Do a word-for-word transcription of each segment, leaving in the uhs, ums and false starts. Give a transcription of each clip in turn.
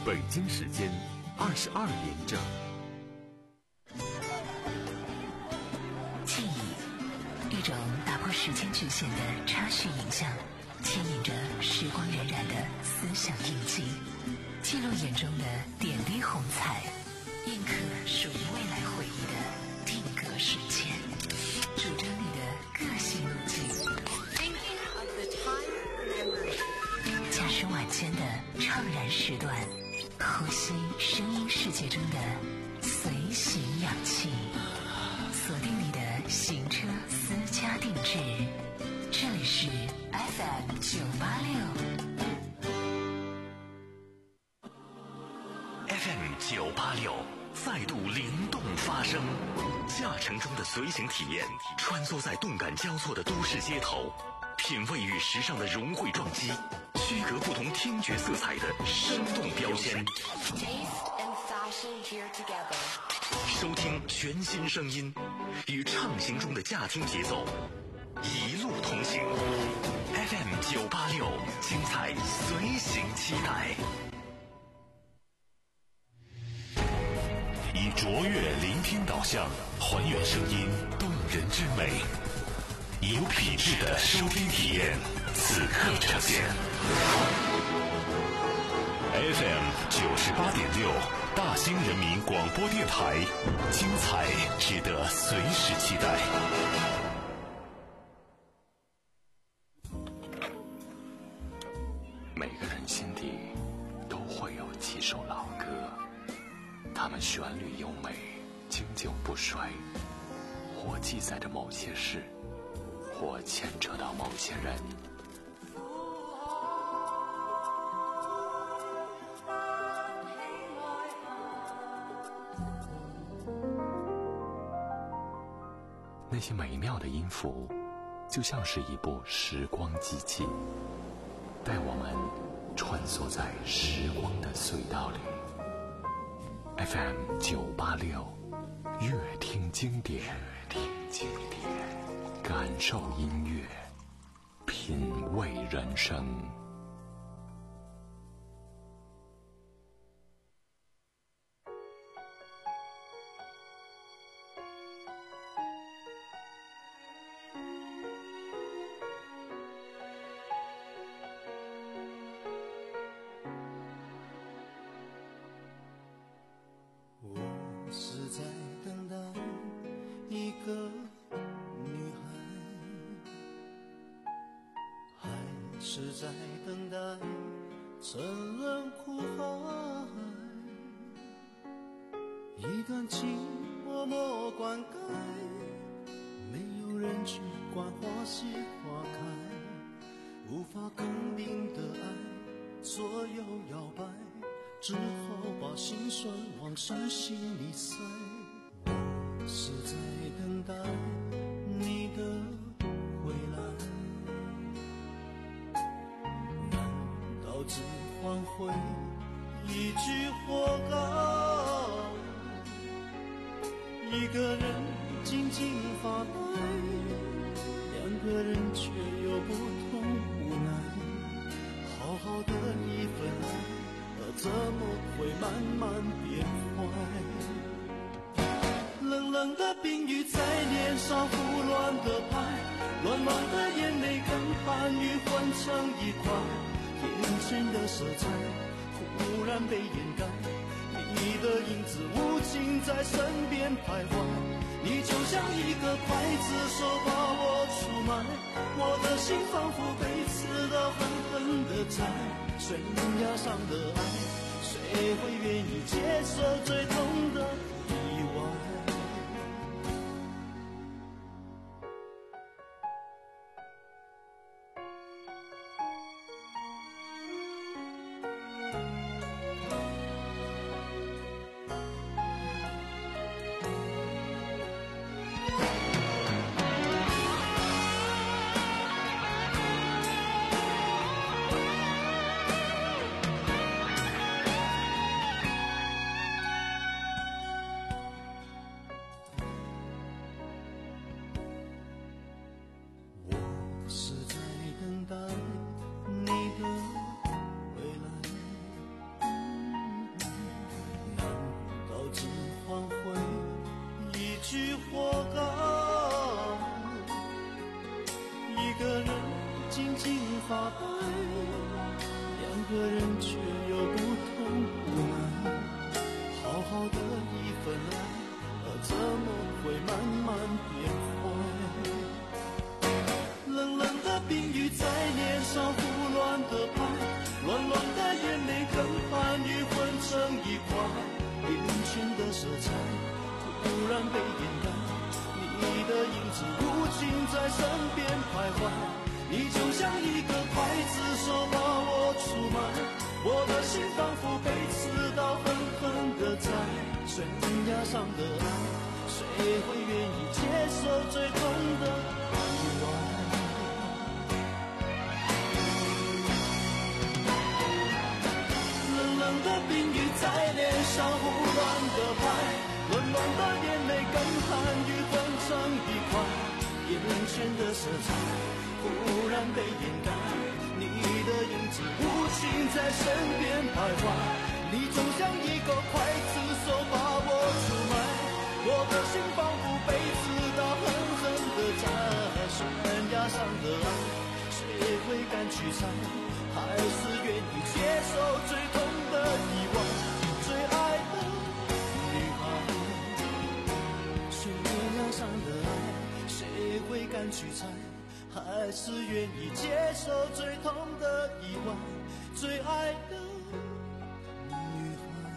北京时间二十二点整。 记忆，一种打破时间局限的插叙影像，牵引着时光荏苒的思想印记，记录眼中的点滴红彩，印刻属于未来回忆的定格时间，主张你的个性路径。驾驶晚间的怅然时段，呼吸声音世界中的随行氧气，锁定你的行车私家定制。这里是 F M 九八六 F M 九八六再度灵动发声，驾乘中的随行体验，穿梭在动感交错的都市街头，品味与时尚的融汇撞击，区隔不同听觉色彩的生动标签。收听全新声音，与畅行中的驾听节奏一路同行。F M 九八六，精彩随行期待。 以卓越聆听导向，还原声音动人之美，有品质的收听体验，此刻呈现。F M 九十八点六，大兴人民广播电台，精彩值得随时期待。 每个人心底都会有几首老歌，它们旋律优美，经久不衰，或记载着某些事，或牵扯到某些人。那些美妙的音符，就像是一部时光机器，带我们穿梭在时光的隧道里。F M 九八六，乐听经典，乐听经典，感受音乐，品味人生。 只好把心酸往伤心里塞。我是在等待你的回来，难道只换回一句活该？一个人静静发呆，两个人却有不同无奈。好好的一份爱，怎么会慢慢变坏？冷冷的冰雨在脸上胡乱的拍，暖暖的眼泪跟寒雨混成一块，眼前的色彩忽然被掩盖，你的影子无情在身边徘徊，你就像一个刽子手把我出卖，我的心仿佛被刺得狠狠的在悬崖上的爱，谁会愿意接受最痛的意外？ 子无情在身边徘徊，你就像一个刽子手把我出卖，我的心仿佛被刺刀狠狠地宰，悬崖上的爱，谁会愿意接受最痛的意外？冷冷的冰雨在脸上胡乱的拍，暖暖的眼泪跟寒雨混成一块，眼前的色彩忽然被掩盖，你的影子无情在身边徘徊，你就像一个刽子手把我出卖，我的心仿佛被刺刀狠狠地宰，悬崖上的爱，谁会敢去猜？还是愿意接受最痛的意外？最爱的女孩，悬崖上的爱，谁会敢去猜？还是愿意接受最痛的意外？最爱的女孩。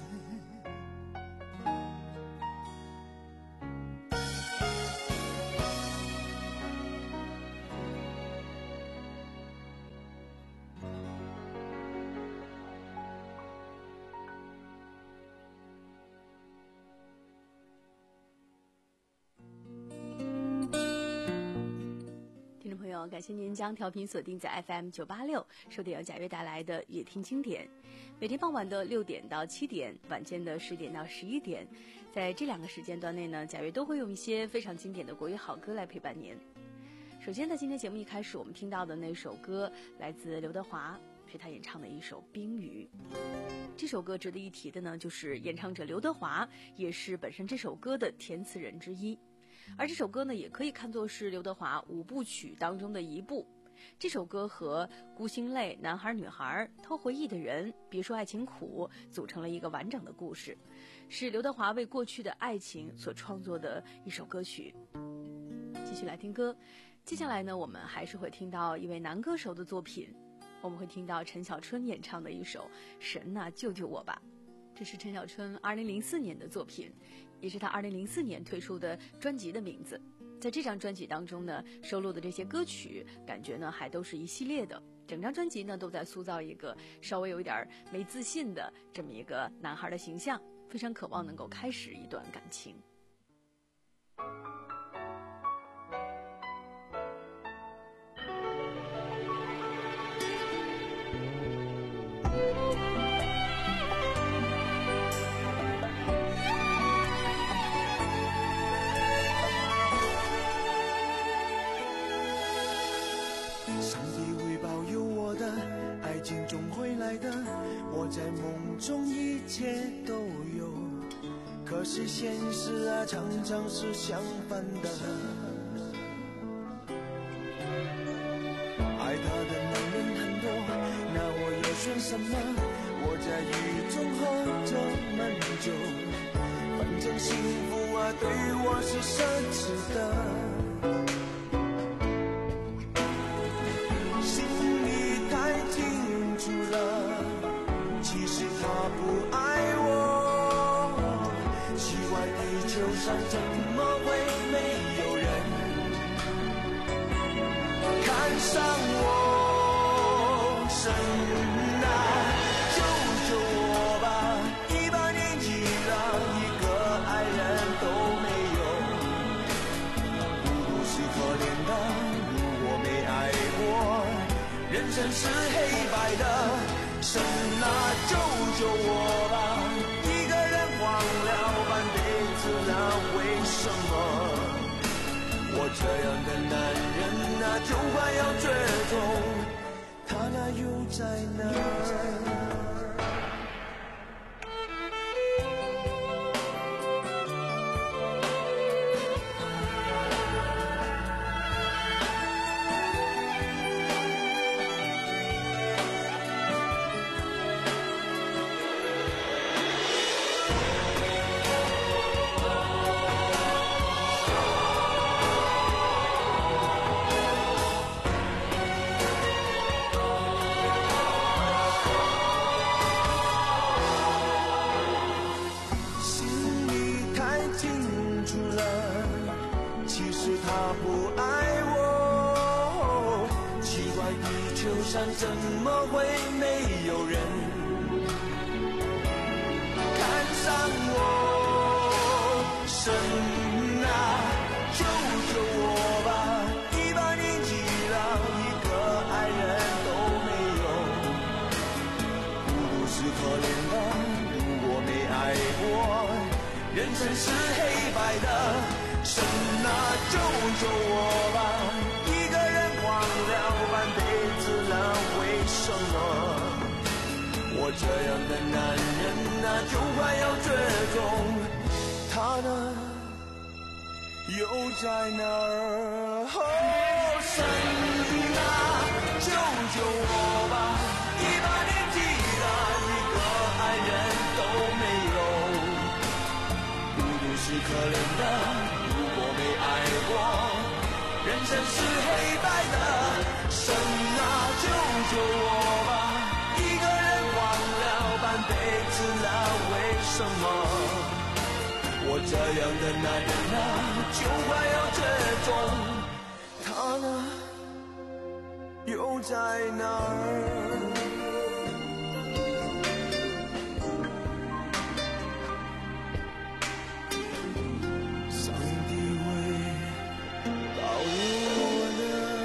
感谢您将调频锁定在 F M 九八六，收听由贾悦带来的乐听经典。每天傍晚的六点到七点，晚间的十点到十一点，在这两个时间段内呢，贾悦都会用一些非常经典的国语好歌来陪伴您。首先在今天节目一开始，我们听到的那首歌来自刘德华，是他演唱的一首《冰雨》。这首歌值得一提的呢，就是演唱者刘德华也是本身这首歌的填词人之一。而这首歌呢，也可以看作是刘德华五部曲当中的一部。这首歌和《孤星泪》《男孩女孩》《偷回忆的人》《别说爱情苦》组成了一个完整的故事，是刘德华为过去的爱情所创作的一首歌曲。继续来听歌，接下来呢，我们还是会听到一位男歌手的作品，我们会听到陈小春演唱的一首《神啊救救我吧》。这是陈小春二零零四年的作品，也是他二零零四年推出的专辑的名字。在这张专辑当中呢，收录的这些歌曲感觉呢还都是一系列的，整张专辑呢都在塑造一个稍微有一点没自信的这么一个男孩的形象，非常渴望能够开始一段感情。 我在梦中一切都有，可是现实啊常常是相反的。爱他的男人很多，那我要选什么？我在雨中喝着闷酒，反正幸福啊对我是奢侈的，心里太清楚了，其实他不爱我，奇怪地球上怎么会没有人看上我？神啊救救我吧，一把年纪了，一个爱人都没有，孤独是可怜的，我没爱过，人生是黑白的，神啊救救我吧，一个人荒了半辈子了，为什么我这样的男人啊就快要绝种，他那又在哪？ 不爱我？奇怪，地球上怎么会没有人看上我？神啊，救救我吧！一把年纪了，一个爱人都没有，孤独是可怜的。如果没爱过，人生是黑白的。神啊，救救我吧！一个人忘了半辈子了，为什么我这样的男人啊，就快要绝种？他呢，又在哪儿？哦，神啊，救救我吧！一把年纪了，一个爱人都没有，孤独是可怜的。如果没爱过，人生是黑白的。神啊，救救我吧！一个人忘了半辈子了，为什么我这样的男人啊，就快要绝种？他呢，又在哪儿？上帝会保佑我的。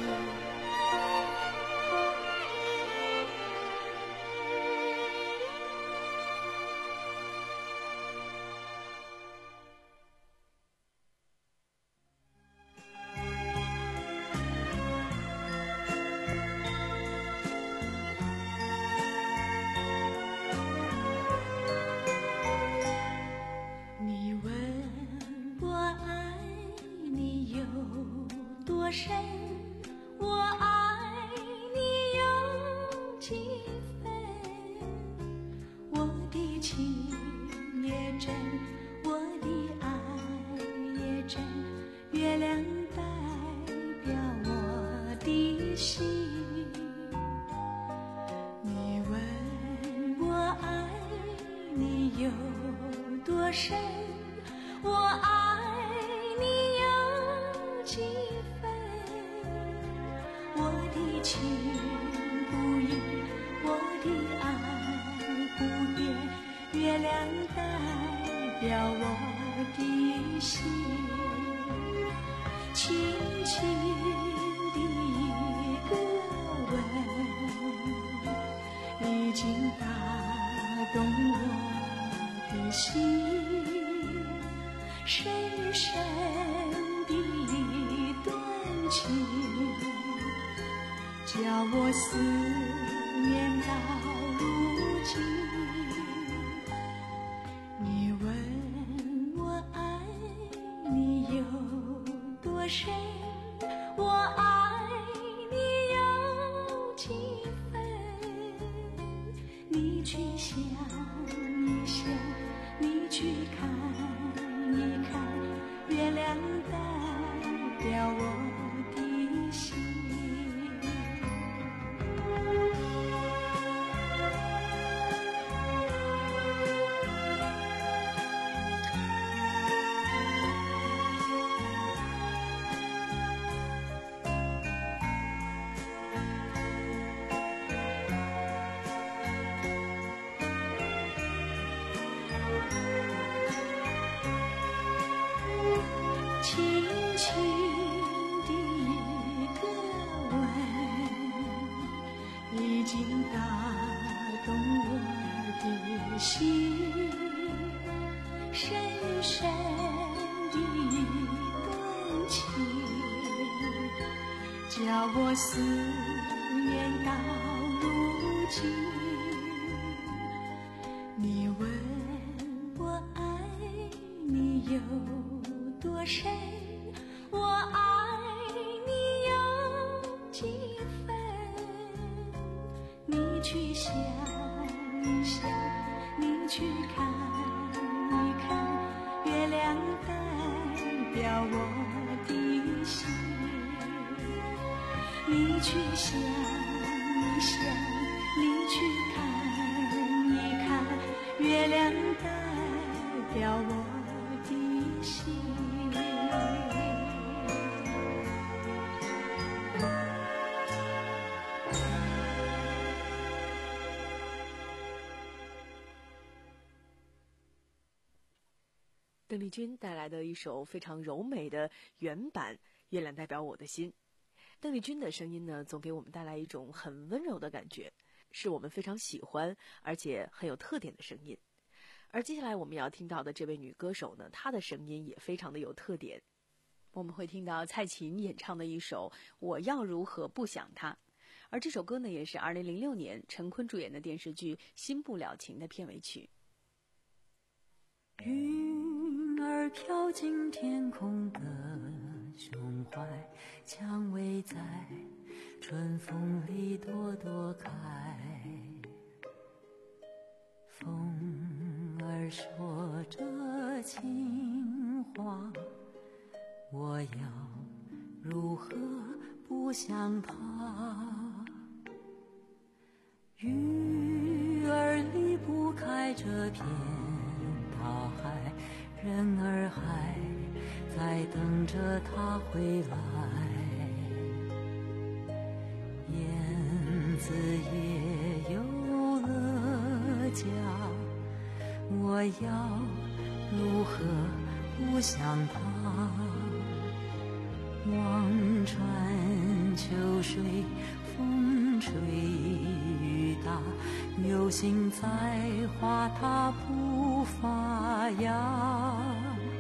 你问我爱你有多深，我爱你有几分？我的情也真，我的爱也真，月亮代表我的心。你问我爱你有多深，我爱你有几分？我的情不移，我的爱不变，月亮代表我的心。轻轻的一个吻，已经打动我的心，深深的一段情，叫我思念到如今。你问我爱你有多深，我爱你有几分？你去想一想，你去看一看，月亮代表我的心。轻轻的一个吻，已经打动我的心，深深的一段情，叫我思念到如今。你问我爱你有多深，我爱你有几分？你去想一想，你去看一看，月亮代表我的心。你去想一想，你去看一看，月亮代表我的心。 邓丽君带来的一首非常柔美的原版《月亮代表我的心》。邓丽君的声音呢，总给我们带来一种很温柔的感觉，是我们非常喜欢而且很有特点的声音。而接下来我们要听到的这位女歌手呢，她的声音也非常的有特点。我们会听到蔡琴演唱的一首《我要如何不想他》，而这首歌呢，也是二零零六年陈坤主演的电视剧《新不了情》的片尾曲。 云儿飘进天空的胸怀，蔷薇在春风里朵朵开。风儿说着情话，我要如何不想他？鱼儿离不开这片大海，人儿还在等着他回来。燕子也有了家，我要如何不想他？望穿秋水，风吹雨打，有心栽花它不发芽。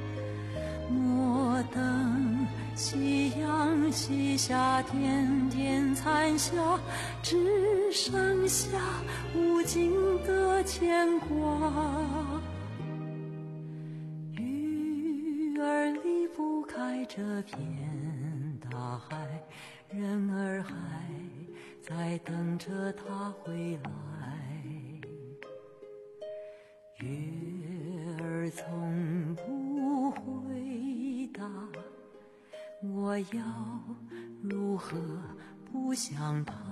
莫等夕阳西下，点点残霞，只剩下无尽的牵挂。鱼儿离不开这片大海，人儿还在等着他回来。月儿从不回答，我要如何不想他？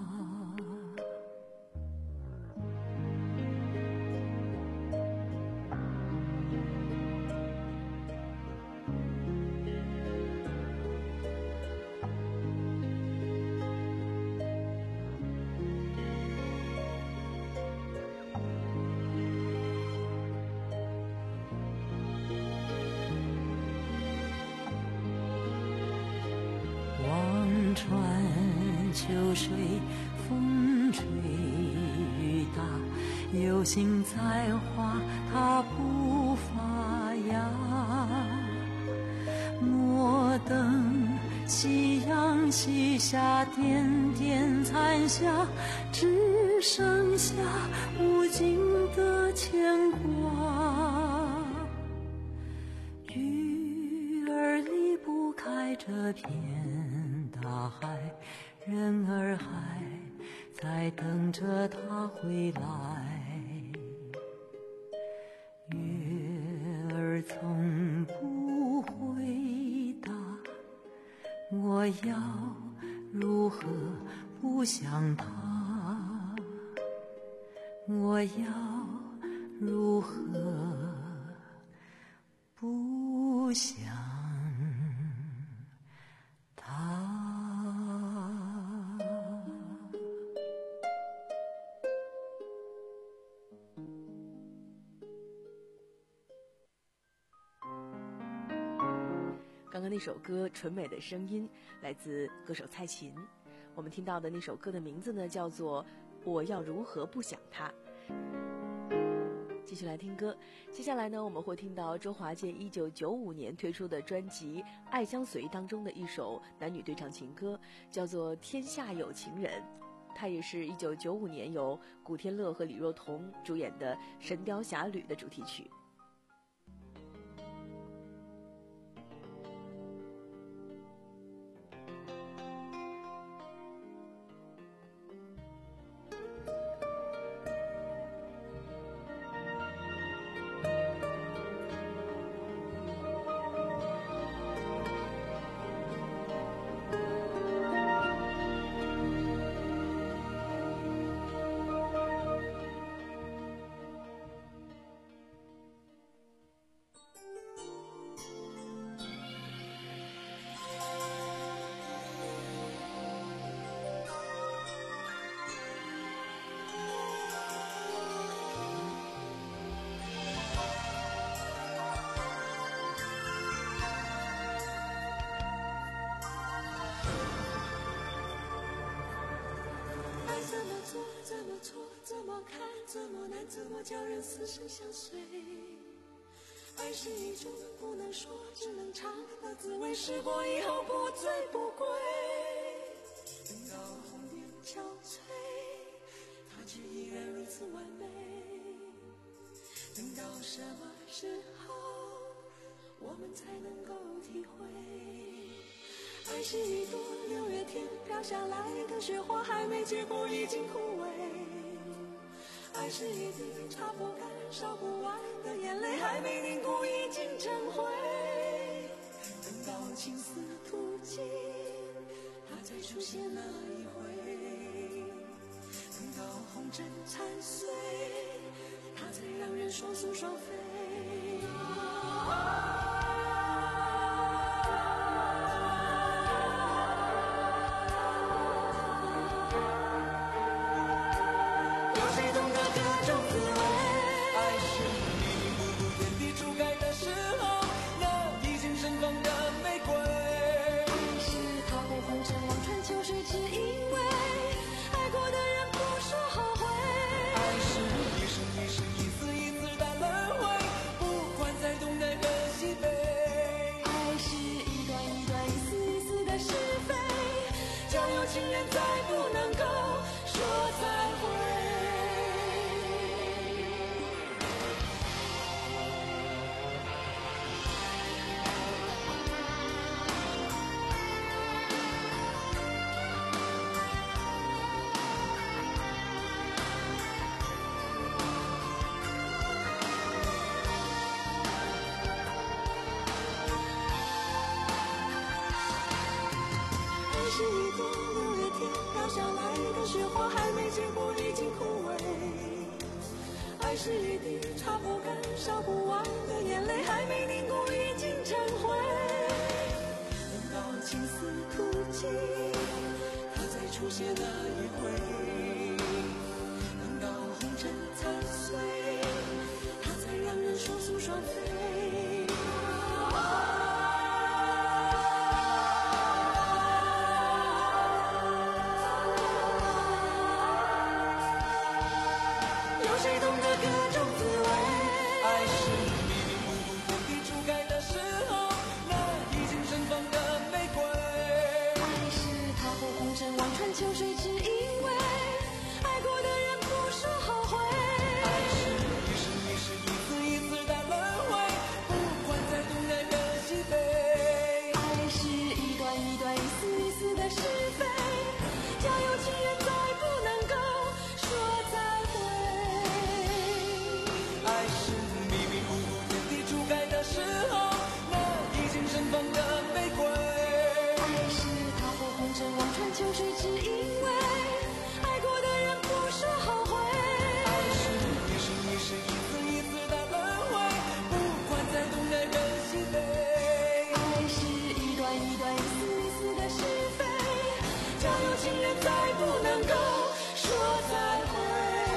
望穿秋水，风吹雨打，有心栽花它不发芽。莫等夕阳西下，点点残霞，只剩下无尽的牵挂。鱼儿离不开这片大海，人儿还在等着他回来。月儿从不回答，我要如何不想他？我要如何不想他？ 刚刚那首歌纯美的声音来自歌手蔡琴，我们听到的那首歌的名字呢叫做《我要如何不想他》。继续来听歌，接下来呢我们会听到周华健一九九五年推出的专辑《爱相随》当中的一首男女对唱情歌，叫做《天下有情人》。它也是一九九五年由古天乐和李若彤主演的《神雕侠侣》的主题曲。 叫人死生相随。爱是一种不能说只能尝的滋味，试过以后不醉不归。等到红颜憔悴，它却依然如此完美。等到什么时候我们才能够体会，爱是一朵六月天飘下来的雪花，还没结果已经枯萎。爱是一滴擦不干烧不完的眼泪，还没凝固已经成灰。等到青丝吐尽，它才出现那一回。等到红尘残碎，它才让人双宿双飞。情人再不能够说再会。爱是一朵六月天飘下来的雪花，还没结果已经枯萎。爱是一滴擦不干烧不完的眼泪，还没凝固已经成灰。等到青丝吐尽，它才出现那一回。等到红尘残碎，它才让人双宿双飞。谁懂得各种滋味？爱是迷迷糊糊天地初开的时候，那已经盛放的玫瑰。爱是踏破红尘望穿秋水，只因为爱过的人不说后悔。爱是一生一世一次一次的轮回，不管在东南和西北。爱是一段一段一丝一丝的是非，叫有情人再不能够说再会。爱是迷迷糊糊天地初开的时候，那已经盛放的玫瑰。爱是踏破红尘望穿秋水，只因为爱过的人不说后悔。爱是一生一世一次一次的轮回，不管在东南和西北。爱是一段一段一丝一丝的是非，叫有情人再不能够说再会。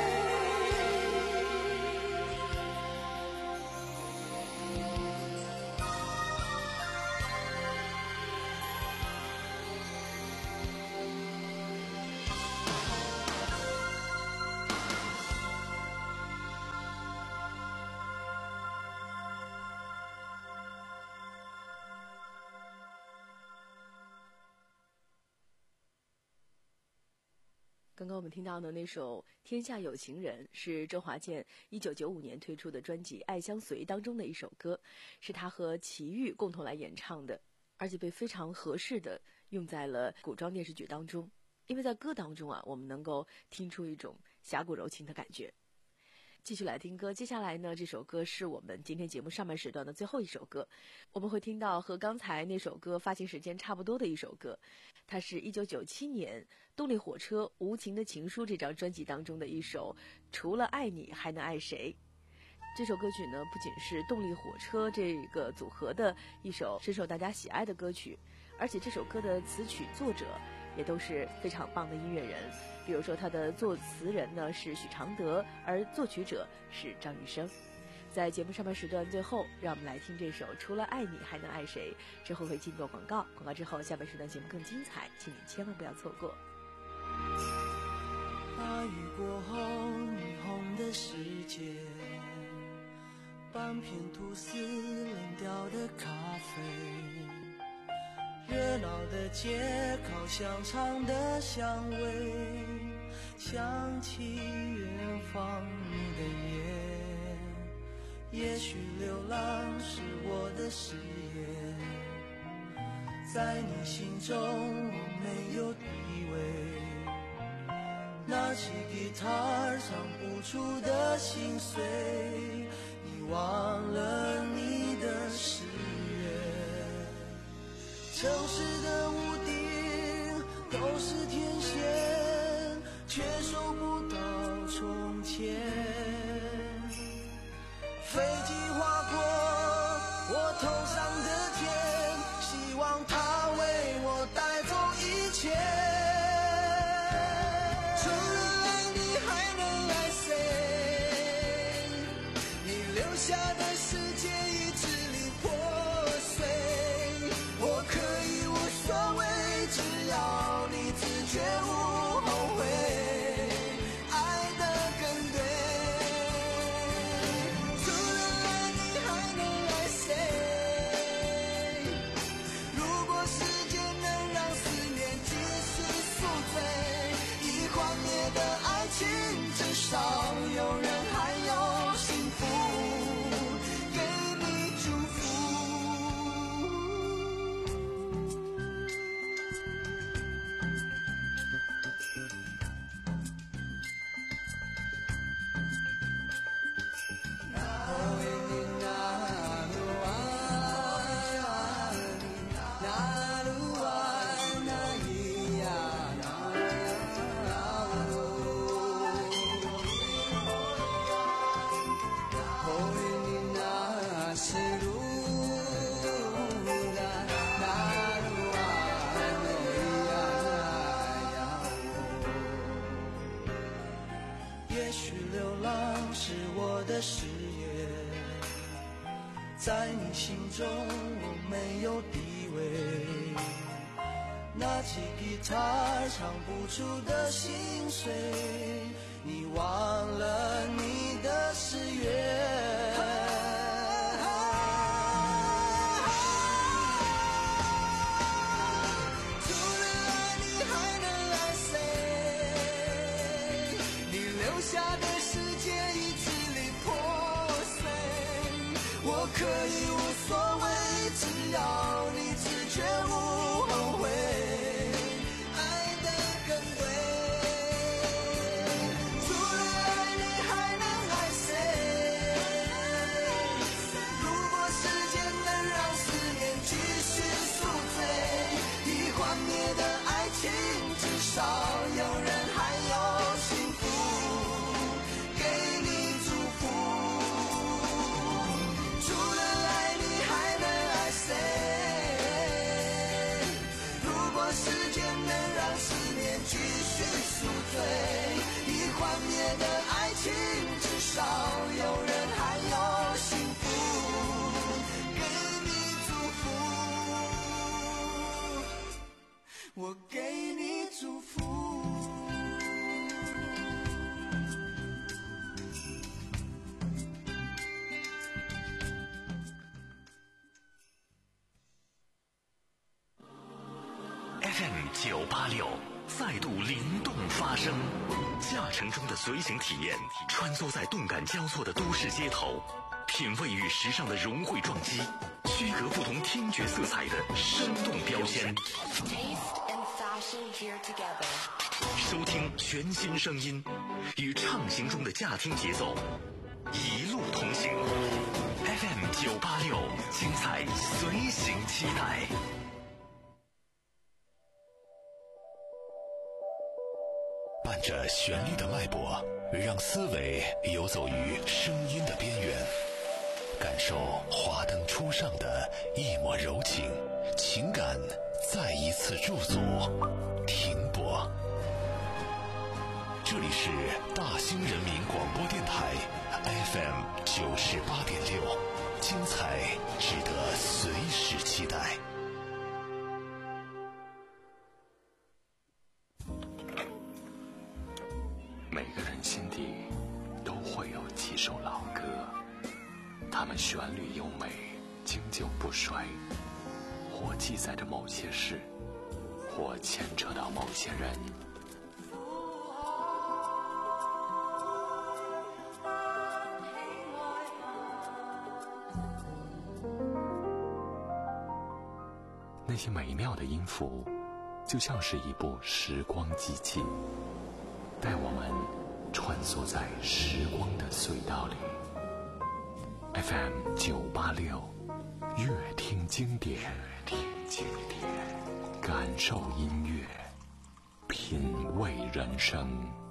刚刚我们听到的那首《天下有情人》是周华健一九九五年推出的专辑《爱相随》当中的一首歌，是他和齐豫共同来演唱的，而且被非常合适的用在了古装电视剧当中。因为在歌当中啊，我们能够听出一种侠骨柔情的感觉。继续来听歌，接下来呢，这首歌是我们今天节目上半时段的最后一首歌，我们会听到和刚才那首歌发行时间差不多的一首歌，它是一九九七年动力火车《无情的情书》这张专辑当中的一首《除了爱你还能爱谁》。这首歌曲呢，不仅是动力火车这个组合的一首深受大家喜爱的歌曲，而且这首歌的词曲作者也都是非常棒的音乐人。比如说他的作词人呢是许常德，而作曲者是张雨生。在节目上半时段最后，让我们来听这首《除了爱你还能爱谁》，之后会进入广告，广告之后下半时段节目更精彩，请你千万不要错过。 大雨过后，霓虹红的世界，半片吐司冷掉的咖啡，热闹的街，烤香肠的香味，想起远方你的眼，也许流浪是我的誓言，在你心中我没有地位，拿起吉他唱不出的心碎，你忘了你的誓言，城市的屋顶都是天线，却收不到从前，飞机划过我头上的天，希望它为我带走一切，除了爱你还能爱谁，你留下的世界已支离破碎，我可以无所谓，只要你自觉无后悔，爱得更对，除了爱你还能爱谁，如果时间能让思念继续宿醉，已幻灭的爱情至少有人还有幸福给你祝福。也许流浪是我的誓言，在你心中我没有地位，拿起吉他唱不出的心碎，你忘了你的誓言，可以无所谓，只要你自觉无后悔，爱得更对，除了爱你还能爱谁，如果时间能让思念继续宿醉，已幻灭的爱情至少有人还有幸福给你祝福，除了爱你还能爱谁，如果时间能让思念继续宿醉，已幻灭的爱情至少有人还有幸福给你祝福，我给你祝福。 F M 九八六再度灵动发声，驾乘中的随行体验，穿梭在动感交错的都市街头，品味与时尚的融汇撞击，区隔不同听觉色彩的生动标签。收听全新声音，与畅行中的驾听节奏，一路同行。F M 九八六，精彩随行期待。 伴着旋律的脉搏，让思维游走于声音的边缘，感受华灯初上的一抹柔情，情感再一次驻足停泊。这里是大兴人民广播电台 F M 九十八点六，精彩值得随时期待。 每个人心底它们旋律优美，经久不衰，或记载着某些事，或牵扯到某些人。那些美妙的音符，就像是一部时光机器，带我们穿梭在时光的隧道里。F M 九八六，乐听经典，听经典，感受音乐，品味人生。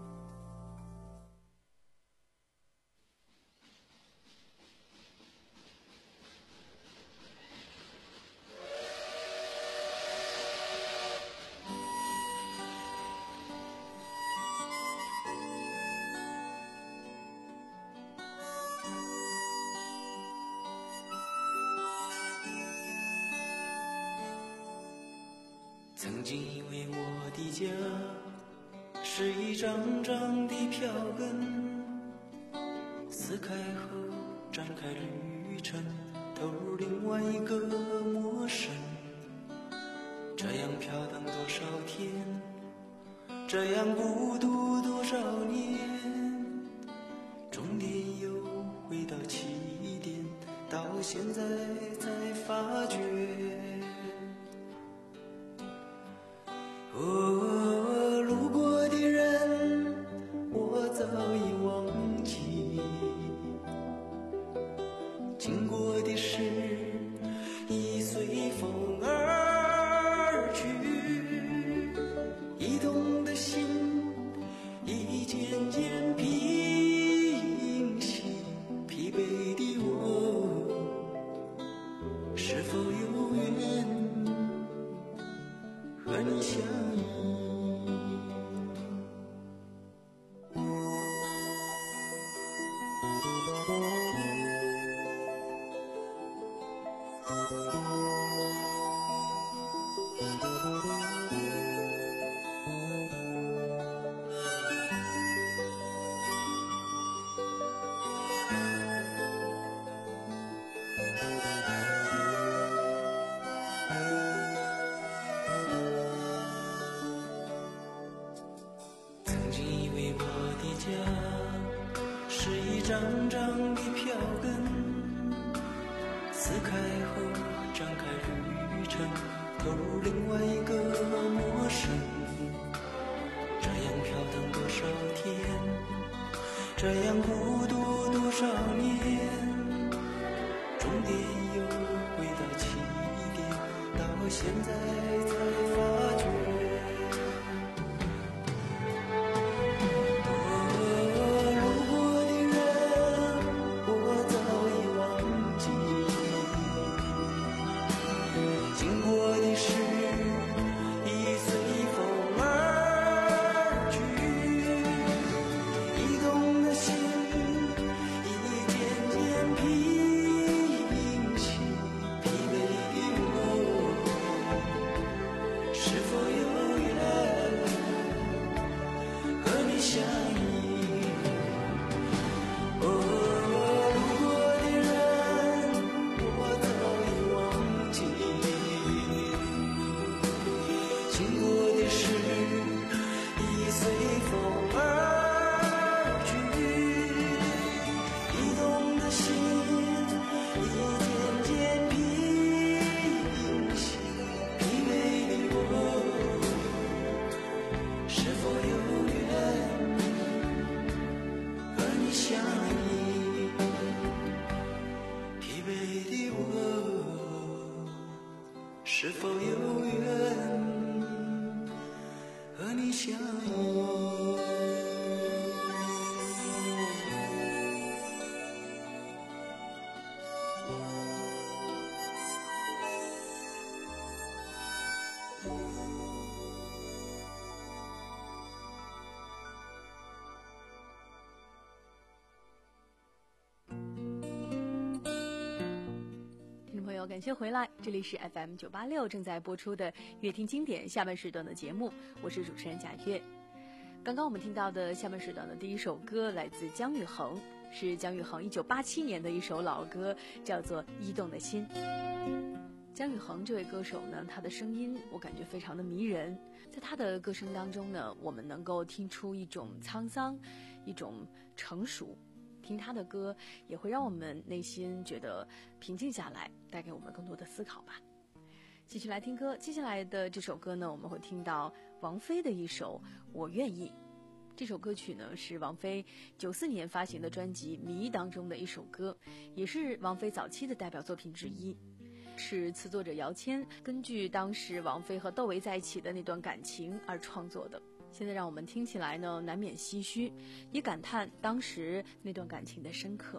曾经以为我的家是一张张的票根，撕开后展开旅程，投入另外一个陌生。这样飘荡多少天，这样孤独多少年，终点又回到起点，到现在才发觉。哦，路过的人我早已忘记，经过的事已随风而去，移动的心已渐渐平息，疲惫的我是否有缘和你相依。是一张张的票根，撕开后展开旅程，投入另外一个陌生。这样飘荡多少天，这样孤独多少年，终点又回到起点，到现在才发觉。是否有缘和你相依？ 感谢回来，这里是 F M 九八六正在播出的乐听经典下半时段的节目，我是主持人贾月。刚刚我们听到的下半时段的第一首歌来自姜育恒， 是姜育恒一九八七年的一首老歌，叫做《驿动的心》。姜育恒这位歌手呢，他的声音我感觉非常的迷人，在他的歌声当中呢，我们能够听出一种沧桑，一种成熟。听他的歌也会让我们内心觉得平静下来，带给我们更多的思考吧。继续来听歌，接下来的这首歌呢，我们会听到王菲的一首《我愿意》。这首歌曲呢是王菲九四年发行的专辑《迷》当中的一首歌，也是王菲早期的代表作品之一，是词作者姚谦根据当时王菲和窦唯在一起的那段感情而创作的。现在让我们听起来呢，难免唏嘘，也感叹当时那段感情的深刻。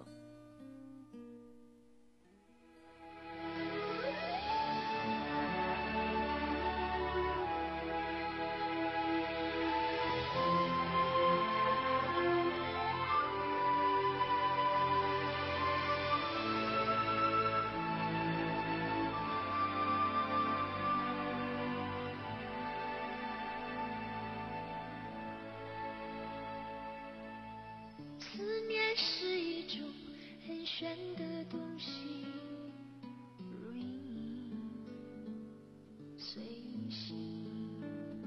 思念是一种很玄的东西，如影随形，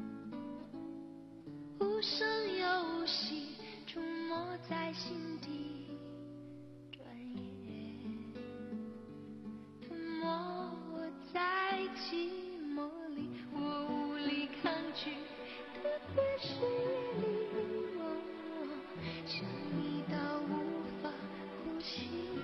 无声又无息，触摸在心底，转眼吞没我在寂寞里，我无力抗拒，特别是夜里。想你到无法呼吸，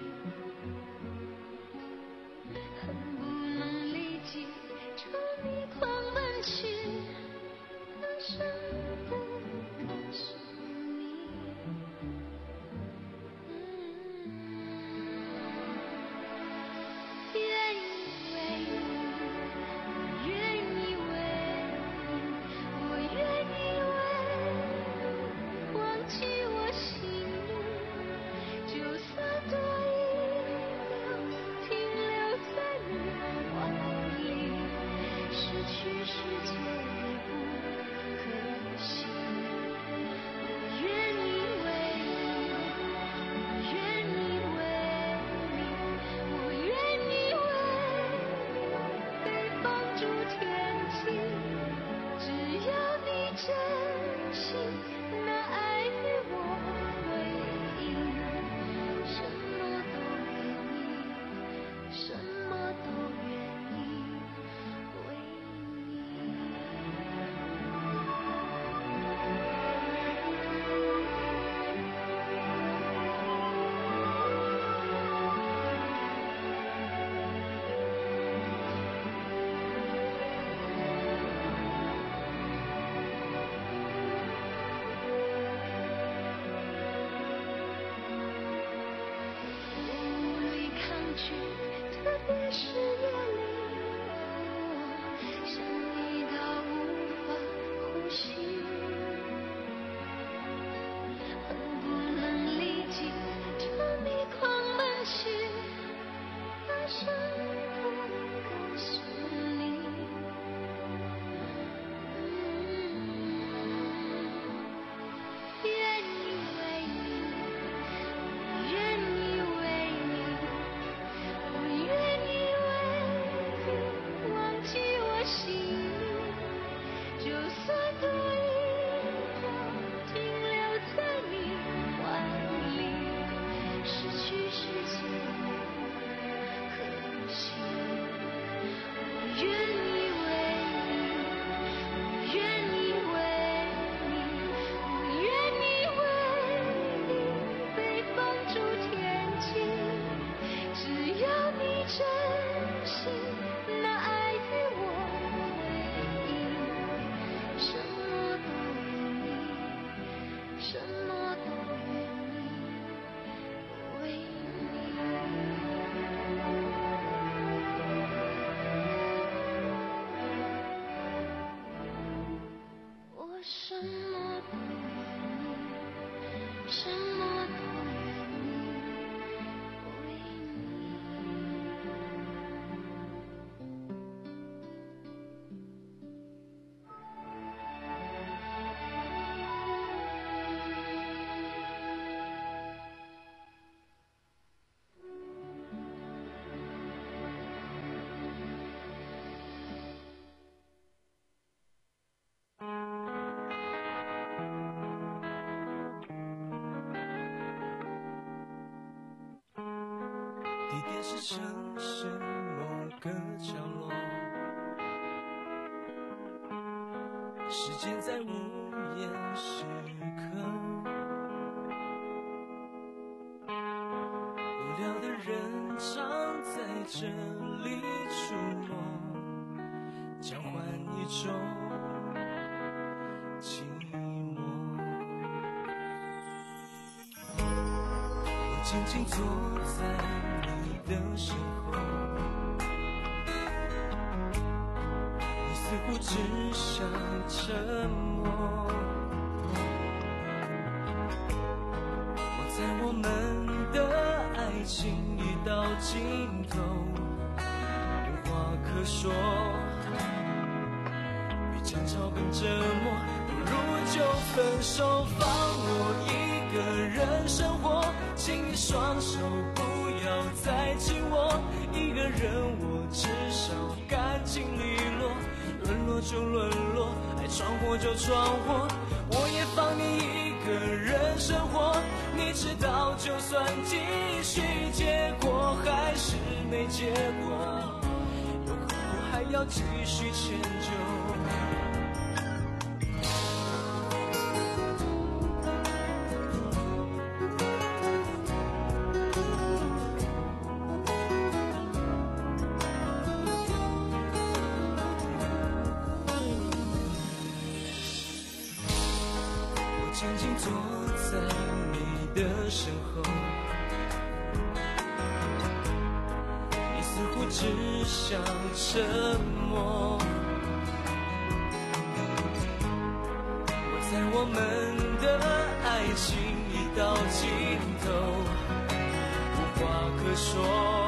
恨不能立即朝你狂奔去，大声地告诉你，嗯，愿意为你，我愿意为你，我愿意为你，忘记我心里，就算多一秒停留在你怀里，失去世界也不可惜。我愿意为你，我愿意为你，我愿意为你被放逐天际，只要你真心那爱与我回应，什么都愿意，什么都愿意为你。无力抗拒，特别是夜里，想你到无法呼吸，恨不能立即朝你狂奔去，大声地告诉你，愿意为你，我愿意为你， 地点是城市某个角落，时间在午夜时刻，无聊的人常在这里出没，交换一种寂寞。我静静坐在你的身后，你似乎只想沉默。我在我们的爱情已到尽头，无话可说，比争吵更折磨，不如就分手，放我一个人生活，请你双手不要再紧握，一个人我至少干净利落，沦落就沦落，爱闯祸就闯祸，我也放你一个人生活，你知道就算继续，结果还是没结果，又何苦还要继续迁就。静静坐在你的身后，你似乎只想沉默。我在我们的爱情已到尽头，无话可说，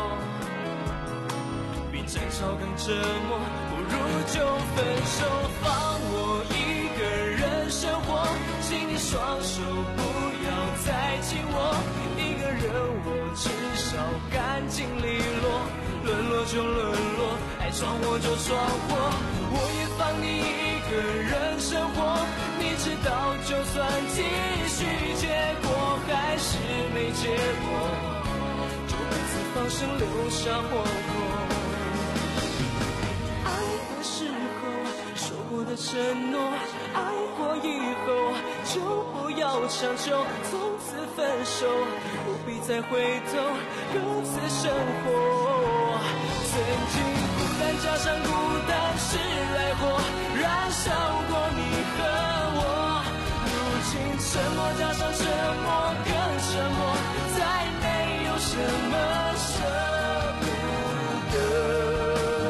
比争吵更折磨，不如就分手，放我一个人生活，请你双手不要再紧握，一个人我至少干净利落，沦落就沦落，爱闯祸就闯祸，我也放你一个人生活，你知道就算继续，结果还是没结果，就彼此放生留下祸祸。爱的时候说过的承诺，爱过以后就不要强求，从此分手，不必再回头，各自生活。曾经孤单加上孤单是来火，燃烧过你和我，如今沉默加上沉默更沉默，再没有什么舍不得。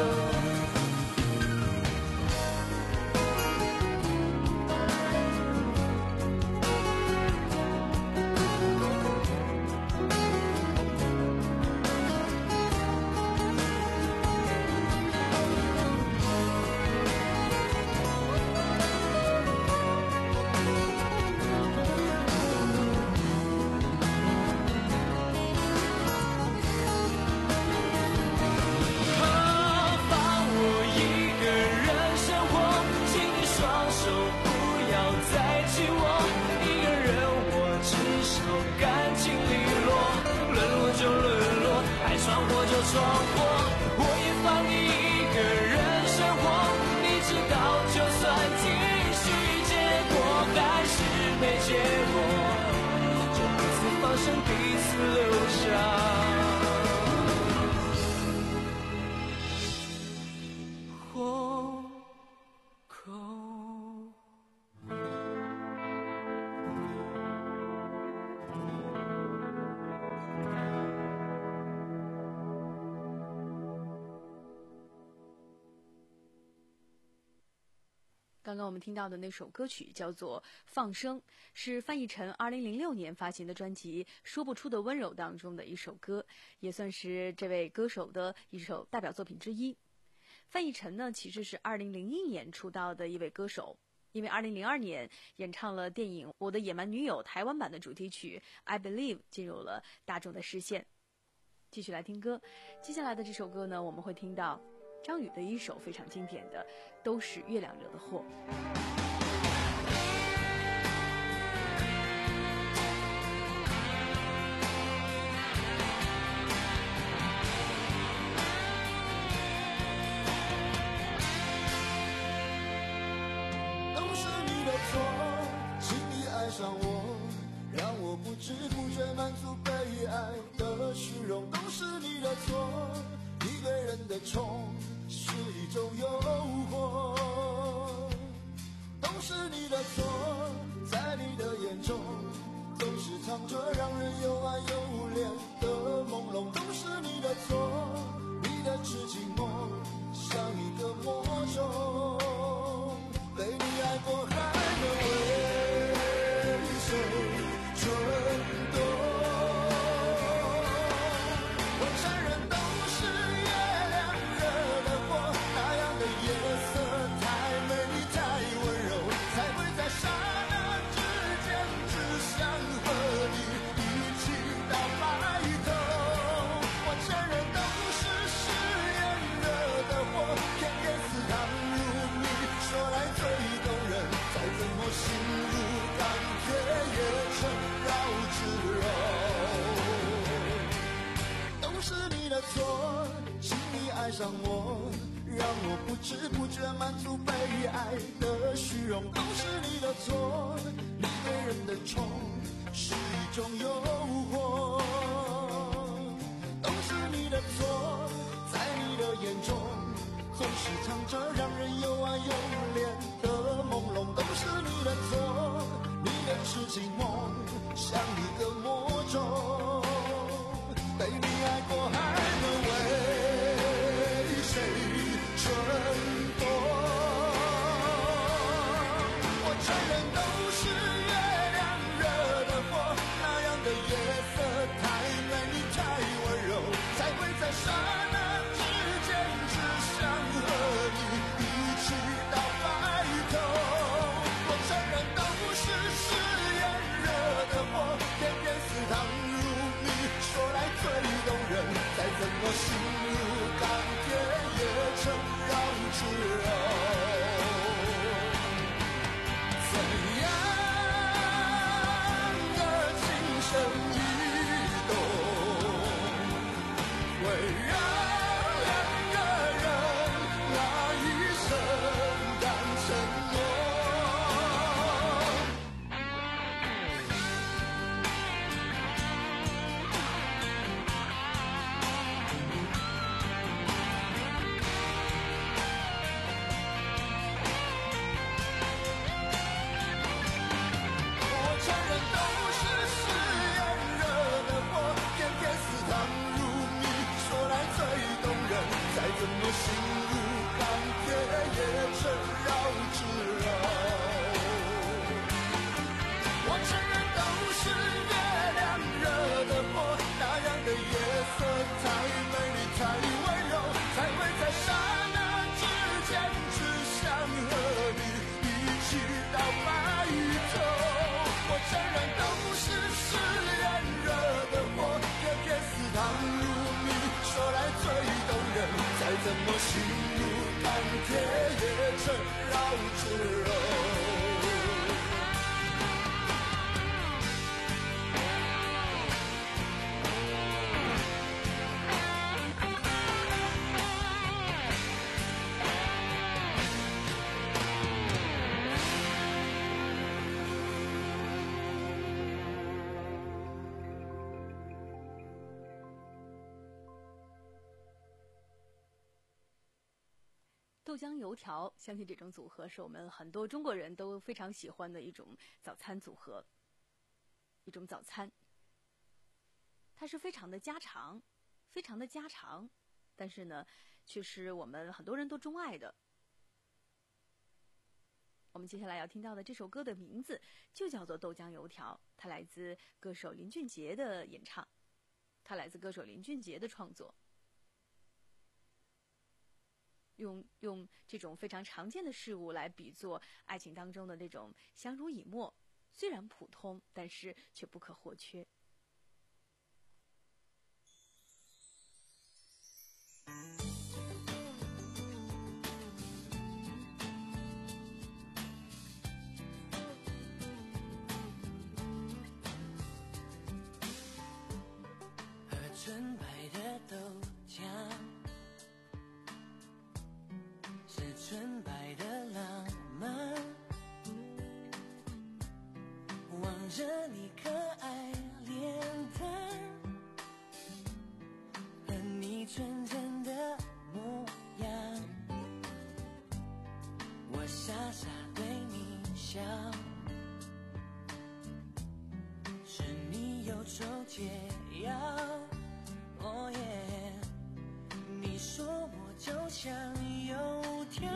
闯祸，我也放你一个人生活，你知道就算继续，结果还是没结果，就彼此放生，彼此留下活口。 刚刚我们听到的那首歌曲叫做《放生》，是范逸臣二零零六年发行的专辑《说不出的温柔》当中的一首歌，也算是这位歌手的一首代表作品之一。范逸臣呢，其实是二零零一年出道的一位歌手，因为二零零二年演唱了电影《我的野蛮女友》台湾版的主题曲《I Believe》，进入了大众的视线。继续来听歌，接下来的这首歌呢，我们会听到张宇的一首非常经典的《都是月亮惹的祸》。 的错，请你爱上我，让我不知不觉满足被爱的虚荣。都是你的错，你对人的宠是一种诱惑。都是你的错，在你的眼中总是藏着让人又爱又怜的朦胧。都是你的错，你的痴情梦像一个魔咒。被你爱过还能为谁蠢惰？我承认都是月亮惹的祸，那样的夜色太美丽太温柔，才会在刹那之间只想和你一起到白头。我承认都是誓言惹的祸，偏偏似糖如蜜，说来最动人，再怎么心如钢铁也成绕指柔。怎样的情深意动，会让两个人那一生敢承诺？怎么心如钢铁也成绕指柔？我承认都是月亮惹的祸，那样的夜色太美丽太温柔，才会在刹那之间只想和你一起到白头。我承认都是誓言惹的祸，偏偏似糖如蜜，说来最动人，再怎么心如钢铁也成绕指柔。 豆浆油条，相信这种组合是我们很多中国人都非常喜欢的一种早餐组合，一种早餐。它是非常的家常，非常的家常，但是呢，却是我们很多人都钟爱的。我们接下来要听到的这首歌的名字就叫做《豆浆油条》，它来自歌手林俊杰的演唱，它来自歌手林俊杰的创作。用用这种非常常见的事物来比作爱情当中的那种相濡以沫，虽然普通，但是却不可或缺。 喝纯白的豆浆，纯白的浪漫，望着你可爱脸蛋和你纯真的模样，我傻傻对你笑，是你忧愁解药。哦耶，你说我就像油条，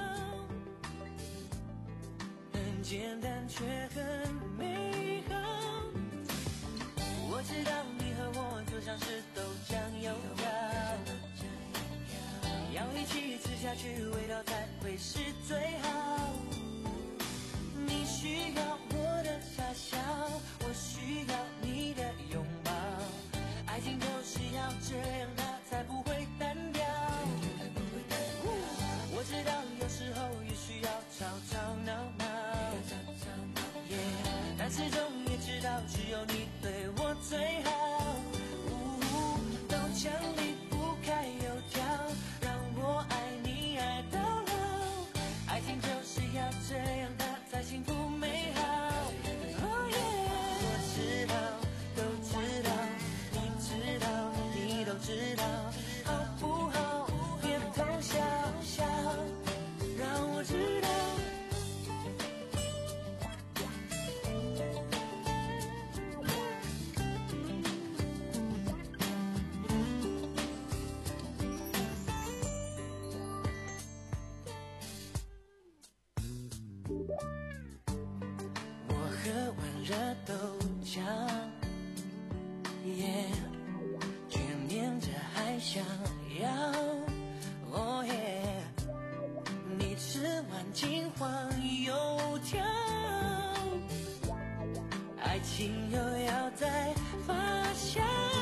很简单却很美好。我知道你和我就像是豆浆油条，要一起吃下去味道才会是最好。你需要我的傻笑，我需要你的拥抱，爱情就是要这样它才不会单调。我知道有时候也需要吵吵闹闹， yeah, 但始终也知道只有你对我最好。呜，豆浆离不开知道好不好？别偷笑笑，让我知道。我喝完热豆浆，耶，却念着还想要，哦耶，你吃完金黄油条，爱情又要再发酵。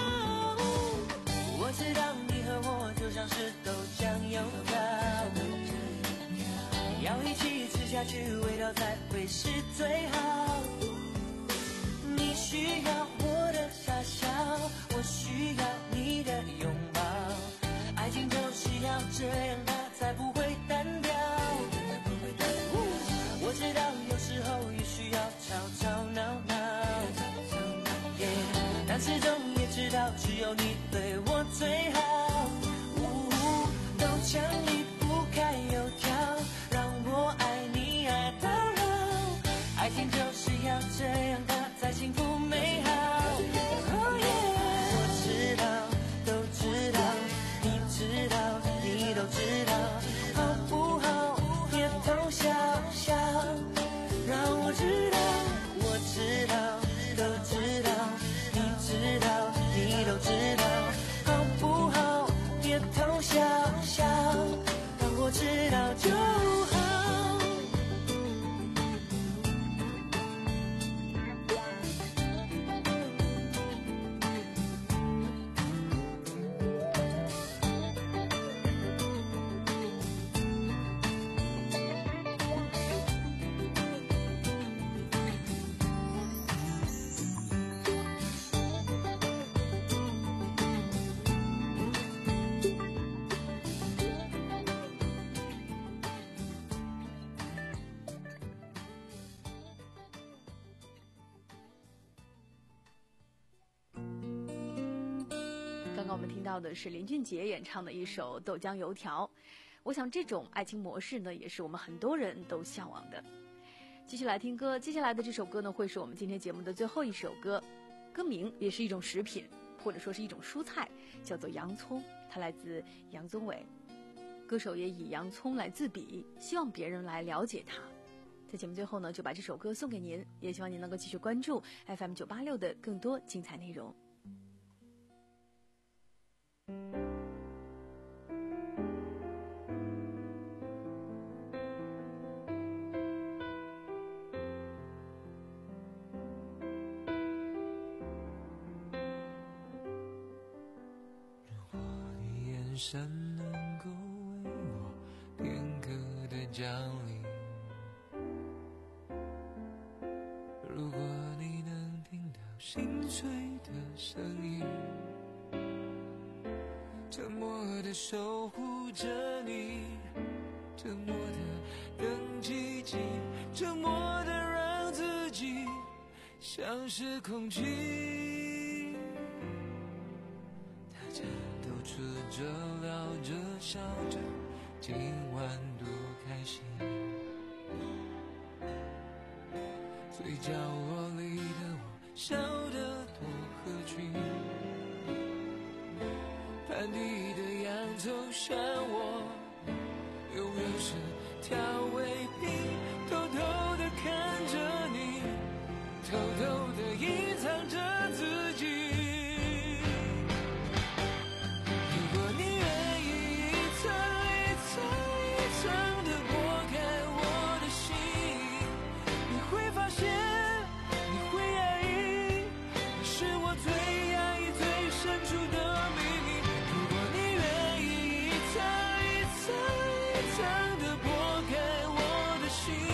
我知道你和我就像是豆浆油条，要一起吃下去，味道才会是最好。你需要我的傻笑，我需要你的拥抱，爱情就是要这样，它才不会单调。我知道有时候也需要吵吵闹闹，但始终也知道只有你对我最好。豆浆离不开油条，让我爱你爱到老，爱情就是要这样，它才幸福美好。Oh yeah， 我知道，都知道，你知道，你都知道，好不好？别偷笑笑，让我知道，我知道，都知道，你知道，你都知道，好不好？别偷笑笑，让我知道就好。 刚刚我们听到的是林俊杰演唱的一首《豆浆油条》，我想这种爱情模式呢，也是我们很多人都向往的。继续来听歌，接下来的这首歌呢，会是我们今天节目的最后一首歌，歌名也是一种食品，或者说是一种蔬菜，叫做洋葱，它来自杨宗纬。歌手也以洋葱来自比，希望别人来了解它。在节目最后呢，就把这首歌送给您，也希望您能够继续关注 F M 九八六的更多精彩内容。 眼神能够为我片刻的降临，如果你能听到心碎的声音，沉默的守护着你，沉默的等奇迹，沉默的让自己像是空气。大家都吃着聊着笑着，今晚多开心，最角落里的我笑得多合群，盘底的洋葱像我永远是调味品，偷偷地看着你，偷偷地隐藏着自己。心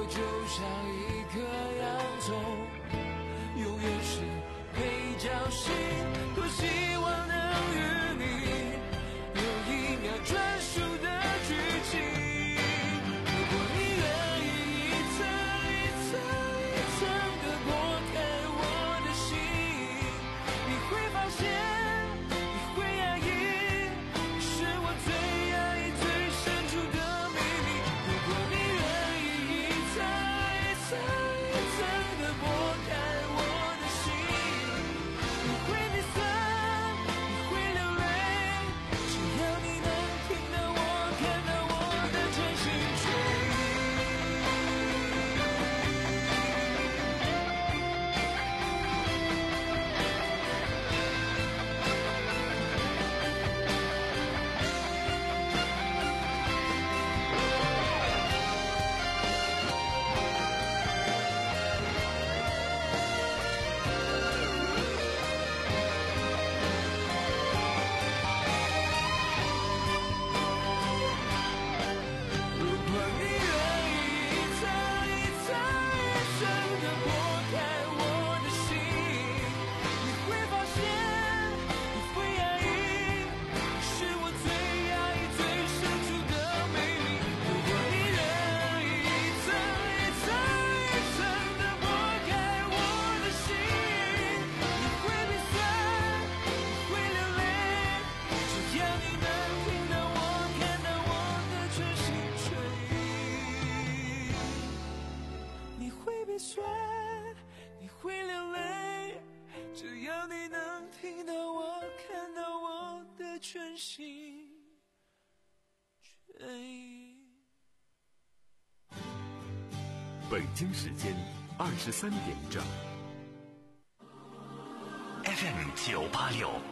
就像一颗洋葱，永远是配角戏，多希望能与你有一秒专属的剧情。如果你愿意一层一层一层地剥开我的心，你会发现你会压抑，是我最压抑最深处的秘密。如果你愿意一层一层一层地剥开我的心，你会鼻酸，你会流泪，只要你能听到我，看到我的全心全意。如果你愿意一层一层一层地剥开我的心，你会发现你会压抑，是我最压抑最深处的秘密。如果你愿意一层一层一层地剥开我的心，你会鼻酸，你会流泪，只要你能听到我，看到我的全心全意。你会鼻酸，你会流泪，只要你能听到我，看到我的全心全意。 北京时间二十三点整。 F M 九八六